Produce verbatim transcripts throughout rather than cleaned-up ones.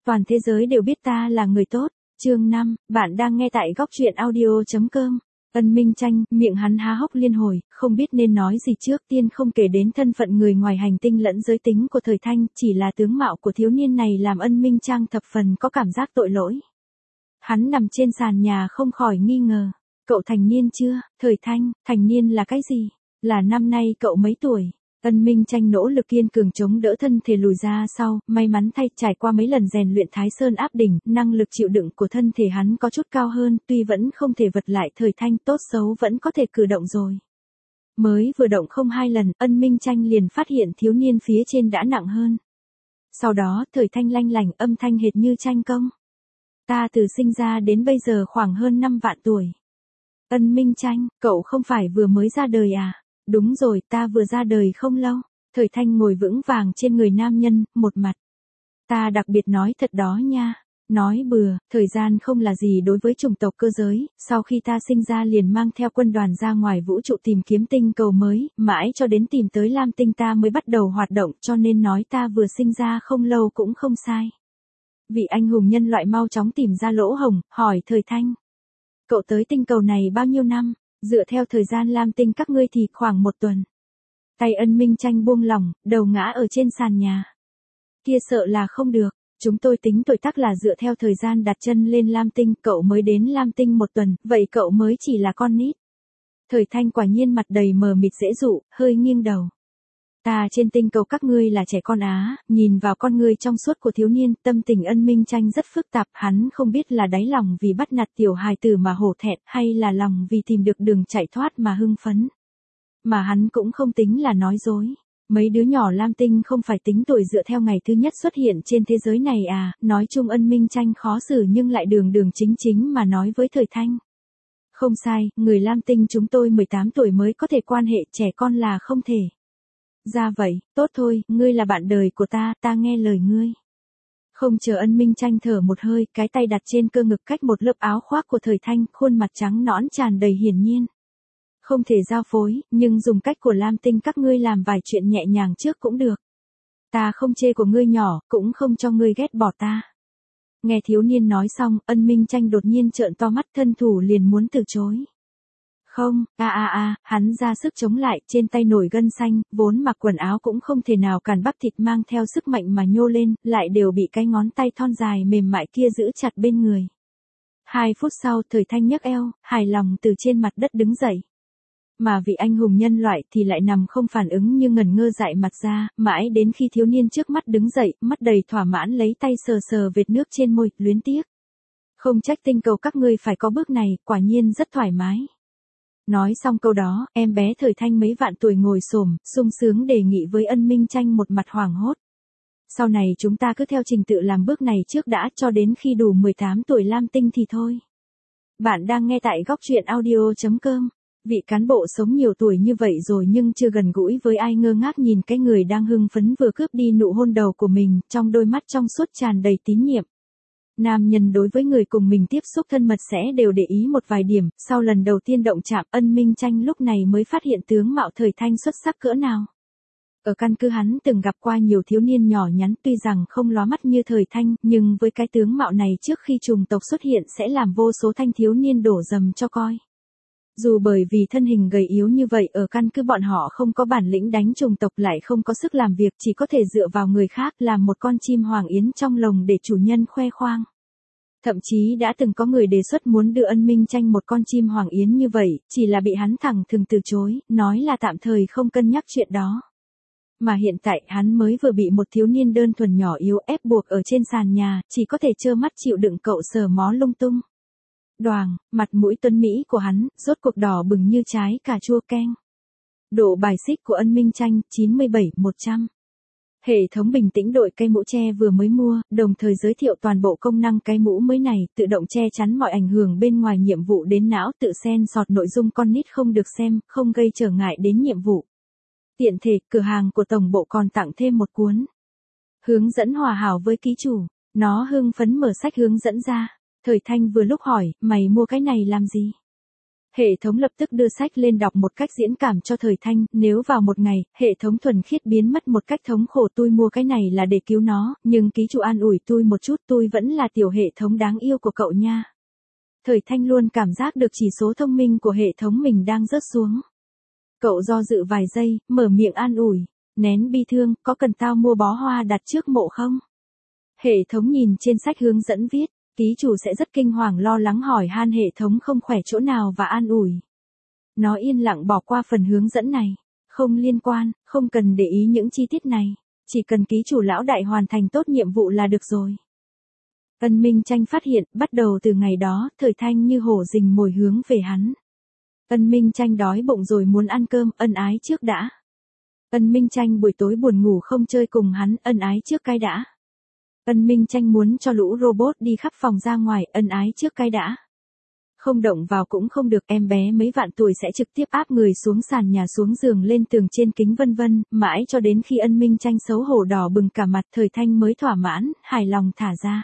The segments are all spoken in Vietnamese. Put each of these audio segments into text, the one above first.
toàn thế giới đều biết ta là người tốt. Chương năm, bạn đang nghe tại góc truyện audio chấm com. Ân Minh Tranh, miệng hắn há hốc liên hồi, không biết nên nói gì trước tiên, không kể đến thân phận người ngoài hành tinh lẫn giới tính của Thời Thanh, chỉ là tướng mạo của thiếu niên này làm Ân Minh Trang thập phần có cảm giác tội lỗi. Hắn nằm trên sàn nhà không khỏi nghi ngờ, cậu thành niên chưa? Thời Thanh, thành niên là cái gì? Là năm nay cậu mấy tuổi? Ân Minh Tranh nỗ lực kiên cường chống đỡ thân thể lùi ra sau, may mắn thay trải qua mấy lần rèn luyện Thái Sơn áp đỉnh, năng lực chịu đựng của thân thể hắn có chút cao hơn, tuy vẫn không thể vật lại Thời Thanh, tốt xấu vẫn có thể cử động rồi. Mới vừa động không hai lần, Ân Minh Tranh liền phát hiện thiếu niên phía trên đã nặng hơn. Sau đó, Thời Thanh lanh lảnh, âm thanh hệt như tranh công. Ta từ sinh ra đến bây giờ khoảng hơn năm vạn tuổi. Ân Minh Tranh, cậu không phải vừa mới ra đời à? Đúng rồi, ta vừa ra đời không lâu. Thời Thanh ngồi vững vàng trên người nam nhân, một mặt. Ta đặc biệt nói thật đó nha. Nói bừa, thời gian không là gì đối với chủng tộc cơ giới, sau khi ta sinh ra liền mang theo quân đoàn ra ngoài vũ trụ tìm kiếm tinh cầu mới, mãi cho đến tìm tới Lam Tinh ta mới bắt đầu hoạt động, cho nên nói ta vừa sinh ra không lâu cũng không sai. Vị anh hùng nhân loại mau chóng tìm ra lỗ hổng, hỏi Thời Thanh. Cậu tới tinh cầu này bao nhiêu năm? Dựa theo thời gian Lam Tinh các ngươi thì khoảng một tuần. Tay Ân Minh Tranh buông lỏng, đầu ngã ở trên sàn nhà. Kia sợ là không được, chúng tôi tính tuổi tác là dựa theo thời gian đặt chân lên Lam Tinh, cậu mới đến Lam Tinh một tuần, vậy cậu mới chỉ là con nít. Thời Thanh quả nhiên mặt đầy mờ mịt dễ dụ, hơi nghiêng đầu. Ta trên tinh cầu các ngươi là trẻ con á, nhìn vào con ngươi trong suốt của thiếu niên, tâm tình Ân Minh Tranh rất phức tạp, hắn không biết là đáy lòng vì bắt nạt tiểu hài tử mà hổ thẹn, hay là lòng vì tìm được đường chạy thoát mà hưng phấn. Mà hắn cũng không tính là nói dối. Mấy đứa nhỏ Lam Tinh không phải tính tuổi dựa theo ngày thứ nhất xuất hiện trên thế giới này à, nói chung Ân Minh Tranh khó xử nhưng lại đường đường chính chính mà nói với Thời Thanh. Không sai, người Lam Tinh chúng tôi mười tám tuổi mới có thể quan hệ, trẻ con là không thể. Ra vậy, tốt thôi, ngươi là bạn đời của ta, ta nghe lời ngươi. Không chờ Ân Minh Tranh thở một hơi, cái tay đặt trên cơ ngực cách một lớp áo khoác của Thời Thanh, khuôn mặt trắng nõn tràn đầy hiển nhiên. Không thể giao phối, nhưng dùng cách của Lam Tinh các ngươi làm vài chuyện nhẹ nhàng trước cũng được. Ta không chê của ngươi nhỏ, cũng không cho ngươi ghét bỏ ta. Nghe thiếu niên nói xong, Ân Minh Tranh đột nhiên trợn to mắt, thân thủ liền muốn từ chối. Không, a a a, hắn ra sức chống lại, trên tay nổi gân xanh, vốn mặc quần áo cũng không thể nào cản bắp thịt mang theo sức mạnh mà nhô lên, lại đều bị cái ngón tay thon dài mềm mại kia giữ chặt bên người. Hai phút sau, Thời Thanh nhấc eo, hài lòng từ trên mặt đất đứng dậy. Mà vị anh hùng nhân loại thì lại nằm không phản ứng như ngần ngơ dại mặt ra, mãi đến khi thiếu niên trước mắt đứng dậy, mắt đầy thỏa mãn lấy tay sờ sờ vệt nước trên môi, luyến tiếc. Không trách tinh cầu các ngươi phải có bước này, quả nhiên rất thoải mái. Nói xong câu đó, em bé Thời Thanh mấy vạn tuổi ngồi xổm, sung sướng đề nghị với Ân Minh Tranh một mặt hoảng hốt. Sau này chúng ta cứ theo trình tự làm bước này trước đã, cho đến khi đủ mười tám tuổi Lam Tinh thì thôi. Bạn đang nghe tại góc truyện audio chấm com. Vị cán bộ sống nhiều tuổi như vậy rồi nhưng chưa gần gũi với ai, ngơ ngác nhìn cái người đang hưng phấn vừa cướp đi nụ hôn đầu của mình, trong đôi mắt trong suốt tràn đầy tín nhiệm. Nam nhân đối với người cùng mình tiếp xúc thân mật sẽ đều để ý một vài điểm, sau lần đầu tiên động chạm, Ân Minh Tranh lúc này mới phát hiện tướng mạo Thời Thanh xuất sắc cỡ nào. Ở căn cứ hắn từng gặp qua nhiều thiếu niên nhỏ nhắn, tuy rằng không lóa mắt như Thời Thanh, nhưng với cái tướng mạo này trước khi trùng tộc xuất hiện sẽ làm vô số thanh thiếu niên đổ dầm cho coi. Dù bởi vì thân hình gầy yếu như vậy ở căn cứ bọn họ không có bản lĩnh đánh trùng tộc, lại không có sức làm việc, chỉ có thể dựa vào người khác làm một con chim hoàng yến trong lồng để chủ nhân khoe khoang. Thậm chí đã từng có người đề xuất muốn đưa Ân Minh Tranh một con chim hoàng yến như vậy, chỉ là bị hắn thẳng thừng từ chối, nói là tạm thời không cân nhắc chuyện đó. Mà hiện tại hắn mới vừa bị một thiếu niên đơn thuần nhỏ yếu ép buộc ở trên sàn nhà, chỉ có thể trơ mắt chịu đựng cậu sờ mó lung tung. Đoàng, mặt mũi tuấn Mỹ của hắn, rốt cuộc đỏ bừng như trái cà chua keng. Độ bài xích của Ân Minh Tranh, chín mươi bảy trên một trăm. Hệ thống bình tĩnh đội cây mũ che vừa mới mua, đồng thời giới thiệu toàn bộ công năng cái mũ mới này, tự động che chắn mọi ảnh hưởng bên ngoài nhiệm vụ đến não, tự xen sọt nội dung con nít không được xem, không gây trở ngại đến nhiệm vụ. Tiện thể, cửa hàng của tổng bộ còn tặng thêm một cuốn hướng dẫn hòa hảo với ký chủ. Nó hưng phấn mở sách hướng dẫn ra. Thời Thanh vừa lúc hỏi, mày mua cái này làm gì? Hệ thống lập tức đưa sách lên đọc một cách diễn cảm cho Thời Thanh, nếu vào một ngày, hệ thống thuần khiết biến mất một cách thống khổ, tôi mua cái này là để cứu nó, nhưng ký chủ an ủi tôi một chút, tôi vẫn là tiểu hệ thống đáng yêu của cậu nha. Thời Thanh luôn cảm giác được chỉ số thông minh của hệ thống mình đang rớt xuống. Cậu do dự vài giây, mở miệng an ủi, nén bi thương, có cần tao mua bó hoa đặt trước mộ không? Hệ thống nhìn trên sách hướng dẫn viết, ký chủ sẽ rất kinh hoàng lo lắng hỏi han hệ thống không khỏe chỗ nào và an ủi. Nó yên lặng bỏ qua phần hướng dẫn này, không liên quan, không cần để ý những chi tiết này, chỉ cần ký chủ lão đại hoàn thành tốt nhiệm vụ là được rồi. Ân Minh Tranh phát hiện, bắt đầu từ ngày đó, Thời Thanh như hổ rình mồi hướng về hắn. Ân Minh Tranh đói bụng rồi muốn ăn cơm, ân ái trước đã. Ân Minh Tranh buổi tối buồn ngủ không chơi cùng hắn, ân ái trước cái đã. Ân Minh Tranh muốn cho lũ robot đi khắp phòng ra ngoài, ân ái trước cái đã. Không động vào cũng không được, em bé mấy vạn tuổi sẽ trực tiếp áp người xuống sàn nhà, xuống giường, lên tường, trên kính, vân vân, mãi cho đến khi Ân Minh Tranh xấu hổ đỏ bừng cả mặt, Thời Thanh mới thỏa mãn, hài lòng thả ra.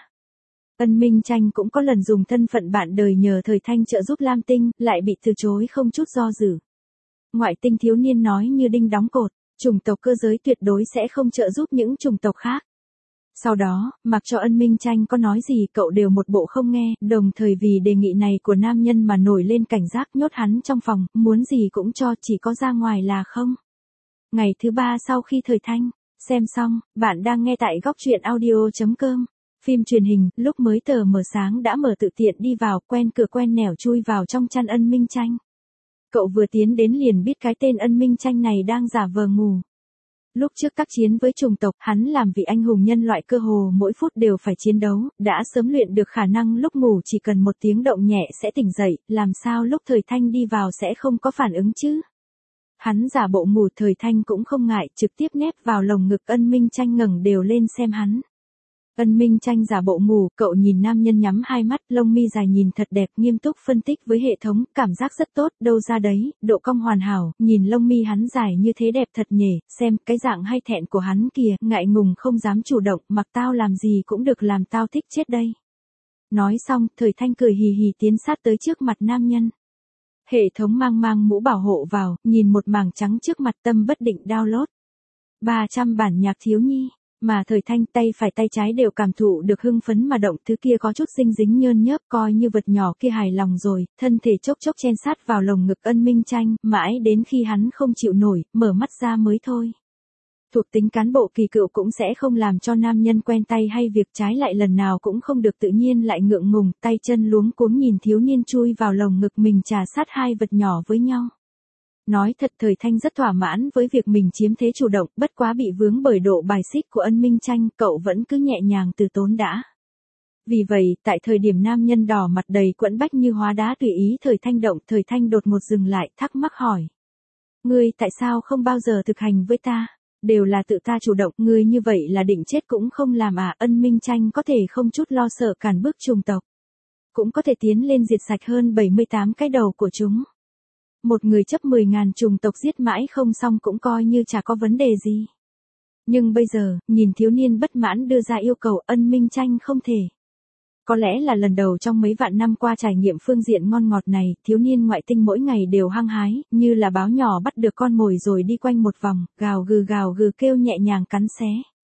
Ân Minh Tranh cũng có lần dùng thân phận bạn đời nhờ Thời Thanh trợ giúp Lam Tinh, lại bị từ chối không chút do dự. Ngoại tinh thiếu niên nói như đinh đóng cột, chủng tộc cơ giới tuyệt đối sẽ không trợ giúp những chủng tộc khác. Sau đó, mặc cho Ân Minh Tranh có nói gì cậu đều một bộ không nghe, đồng thời vì đề nghị này của nam nhân mà nổi lên cảnh giác, nhốt hắn trong phòng, muốn gì cũng cho, chỉ có ra ngoài là không. Ngày thứ ba sau khi Thời Thanh xem xong, bạn đang nghe tại góc truyện audio chấm com. Phim truyền hình, lúc mới tờ mờ sáng đã mở tự tiện đi vào, quen cửa quen nẻo chui vào trong chăn Ân Minh Tranh. Cậu vừa tiến đến liền biết cái tên Ân Minh Tranh này đang giả vờ ngủ. Lúc trước tác chiến với chủng tộc, hắn làm vị anh hùng nhân loại cơ hồ mỗi phút đều phải chiến đấu, đã sớm luyện được khả năng lúc ngủ chỉ cần một tiếng động nhẹ sẽ tỉnh dậy, làm sao lúc Thời Thanh đi vào sẽ không có phản ứng chứ? Hắn giả bộ ngủ, Thời Thanh cũng không ngại, trực tiếp nép vào lồng ngực Ân Minh Tranh ngẩng đều lên xem hắn. Ân Minh Tranh giả bộ ngủ, cậu nhìn nam nhân nhắm hai mắt, lông mi dài nhìn thật đẹp, nghiêm túc phân tích với hệ thống, cảm giác rất tốt, đâu ra đấy, độ cong hoàn hảo, nhìn lông mi hắn dài như thế đẹp thật nhỉ, xem, cái dạng hay thẹn của hắn kìa, ngại ngùng không dám chủ động, mặc tao làm gì cũng được, làm tao thích chết đây. Nói xong, Thời Thanh cười hì hì tiến sát tới trước mặt nam nhân. Hệ thống mang mang mũ bảo hộ vào, nhìn một mảng trắng trước mặt, tâm bất định download. ba trăm bản nhạc thiếu nhi. Mà Thời Thanh tay phải tay trái đều cảm thụ được hưng phấn mà động, thứ kia có chút dinh dính nhơn nhớp, coi như vật nhỏ kia hài lòng rồi, thân thể chốc chốc chen sát vào lồng ngực Ân Minh Tranh, mãi đến khi hắn không chịu nổi, mở mắt ra mới thôi. Thuộc tính cán bộ kỳ cựu cũng sẽ không làm cho nam nhân quen tay hay việc, trái lại lần nào cũng không được tự nhiên lại ngượng ngùng, tay chân luống cuống nhìn thiếu niên chui vào lồng ngực mình trà sát hai vật nhỏ với nhau. Nói thật, Thời Thanh rất thỏa mãn với việc mình chiếm thế chủ động, bất quá bị vướng bởi độ bài xích của Ân Minh Tranh, cậu vẫn cứ nhẹ nhàng từ tốn đã. Vì vậy, tại thời điểm nam nhân đỏ mặt đầy quẫn bách như hóa đá tùy ý Thời Thanh động, Thời Thanh đột ngột dừng lại, thắc mắc hỏi. Ngươi tại sao không bao giờ thực hành với ta? Đều là tự ta chủ động, ngươi như vậy là định chết cũng không làm à? Ân Minh Tranh có thể không chút lo sợ cản bước chủng tộc. Cũng có thể tiến lên diệt sạch hơn bảy mươi tám cái đầu của chúng. Một người chấp mười ngàn chủng tộc giết mãi không xong cũng coi như chả có vấn đề gì. Nhưng bây giờ, nhìn thiếu niên bất mãn đưa ra yêu cầu, Ân Minh Tranh không thể. Có lẽ là lần đầu trong mấy vạn năm qua trải nghiệm phương diện ngon ngọt này, thiếu niên ngoại tinh mỗi ngày đều hăng hái, như là báo nhỏ bắt được con mồi rồi đi quanh một vòng, gào gừ gào gừ kêu nhẹ nhàng cắn xé.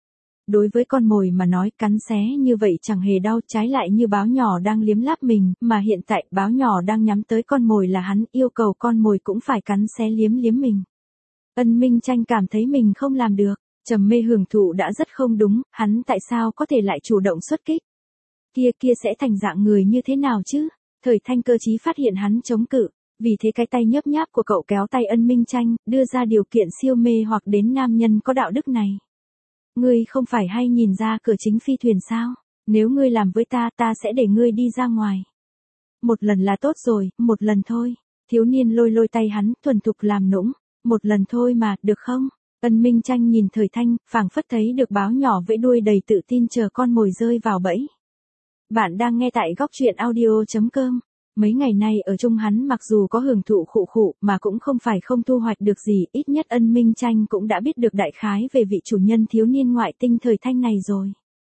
Đối với con mồi mà nói, cắn xé như vậy chẳng hề đau, trái lại như báo nhỏ đang liếm láp mình, mà hiện tại báo nhỏ đang nhắm tới con mồi là hắn, yêu cầu con mồi cũng phải cắn xé liếm liếm mình. Ân Minh Tranh cảm thấy mình không làm được, trầm mê hưởng thụ đã rất không đúng, hắn tại sao có thể lại chủ động xuất kích? Kia kia sẽ thành dạng người như thế nào chứ? Thời Thanh cơ trí phát hiện hắn chống cự, vì thế cái tay nhấp nháp của cậu kéo tay Ân Minh Tranh, đưa ra điều kiện siêu mê hoặc đến nam nhân có đạo đức này. Ngươi không phải hay nhìn ra cửa chính phi thuyền sao? Nếu ngươi làm với ta, ta sẽ để ngươi đi ra ngoài. Một lần là tốt rồi, một lần thôi. Thiếu niên lôi lôi tay hắn, thuần thục làm nũng. Một lần thôi mà, được không? Ân Minh Tranh nhìn Thời Thanh, phảng phất thấy được báo nhỏ vẫy đuôi đầy tự tin chờ con mồi rơi vào bẫy. Bạn đang nghe tại góc truyện audio chấm com. Mấy ngày nay ở chung hắn mặc dù có hưởng thụ khụ khụ mà cũng không phải không thu hoạch được gì, ít nhất Ân Minh Tranh cũng đã biết được đại khái về vị chủ nhân thiếu niên ngoại tinh Thời Thanh này rồi.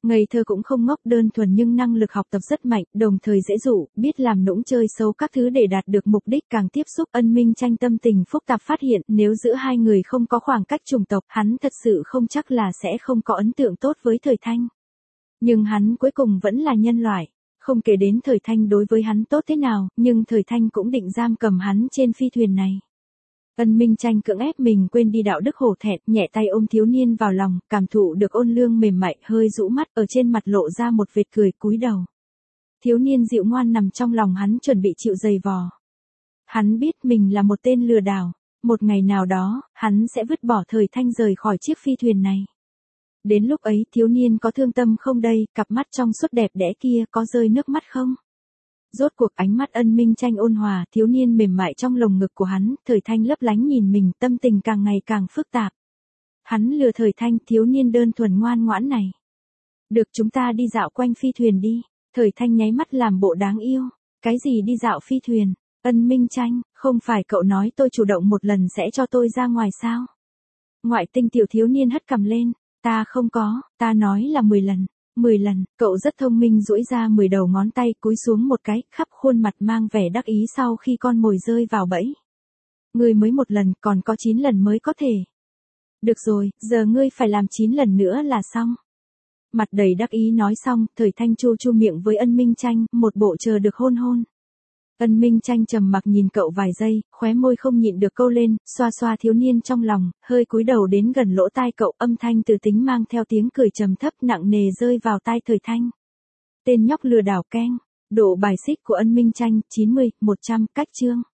Ngây thơ cũng không ngốc, đơn thuần nhưng năng lực học tập rất mạnh, đồng thời dễ dụ, biết làm nũng chơi xấu các thứ để đạt được mục đích. Càng tiếp xúc, Ân Minh Tranh tâm tình phức tạp, phát hiện nếu giữa hai người không có khoảng cách chủng tộc, hắn thật sự không chắc là sẽ không có ấn tượng tốt với Thời Thanh. Nhưng hắn cuối cùng vẫn là nhân loại. Không kể đến Thời Thanh đối với hắn tốt thế nào, nhưng Thời Thanh cũng định giam cầm hắn trên phi thuyền này. Ân Minh Tranh cưỡng ép mình quên đi đạo đức hổ thẹn, nhẹ tay ôm thiếu niên vào lòng, cảm thụ được ôn lương mềm mại, hơi rũ mắt, ở trên mặt lộ ra một vệt cười, cúi đầu. Thiếu niên dịu ngoan nằm trong lòng hắn, chuẩn bị chịu giày vò. Hắn biết mình là một tên lừa đảo, một ngày nào đó, hắn sẽ vứt bỏ Thời Thanh rời khỏi chiếc phi thuyền này. Đến lúc ấy, thiếu niên có thương tâm không đây, cặp mắt trong suốt đẹp đẽ kia có rơi nước mắt không? Rốt cuộc ánh mắt Ân Minh Tranh ôn hòa, thiếu niên mềm mại trong lồng ngực của hắn, Thời Thanh lấp lánh nhìn mình, tâm tình càng ngày càng phức tạp. Hắn lừa Thời Thanh, thiếu niên đơn thuần ngoan ngoãn này. Được, chúng ta đi dạo quanh phi thuyền đi. Thời Thanh nháy mắt làm bộ đáng yêu. Cái gì đi dạo phi thuyền? Ân Minh Tranh, không phải cậu nói tôi chủ động một lần sẽ cho tôi ra ngoài sao? Ngoại tinh tiểu thiếu niên hất cằm lên. Ta không có, ta nói là mười lần. mười lần, cậu rất thông minh, duỗi ra mười đầu ngón tay, cúi xuống một cái, khắp khuôn mặt mang vẻ đắc ý sau khi con mồi rơi vào bẫy. Ngươi mới một lần, còn có chín lần mới có thể. Được rồi, giờ ngươi phải làm chín lần nữa là xong. Mặt đầy đắc ý nói xong, Thời Thanh chu chu miệng với Ân Minh Tranh, một bộ chờ được hôn hôn. Ân Minh Tranh trầm mặc nhìn cậu vài giây, khóe môi không nhịn được câu lên, xoa xoa thiếu niên trong lòng, hơi cúi đầu đến gần lỗ tai cậu, âm thanh từ tính mang theo tiếng cười trầm thấp nặng nề rơi vào tai Thời Thanh. Tên nhóc lừa đảo keng, độ bài xích của Ân Minh Tranh, chín mươi, một trăm, cách chương.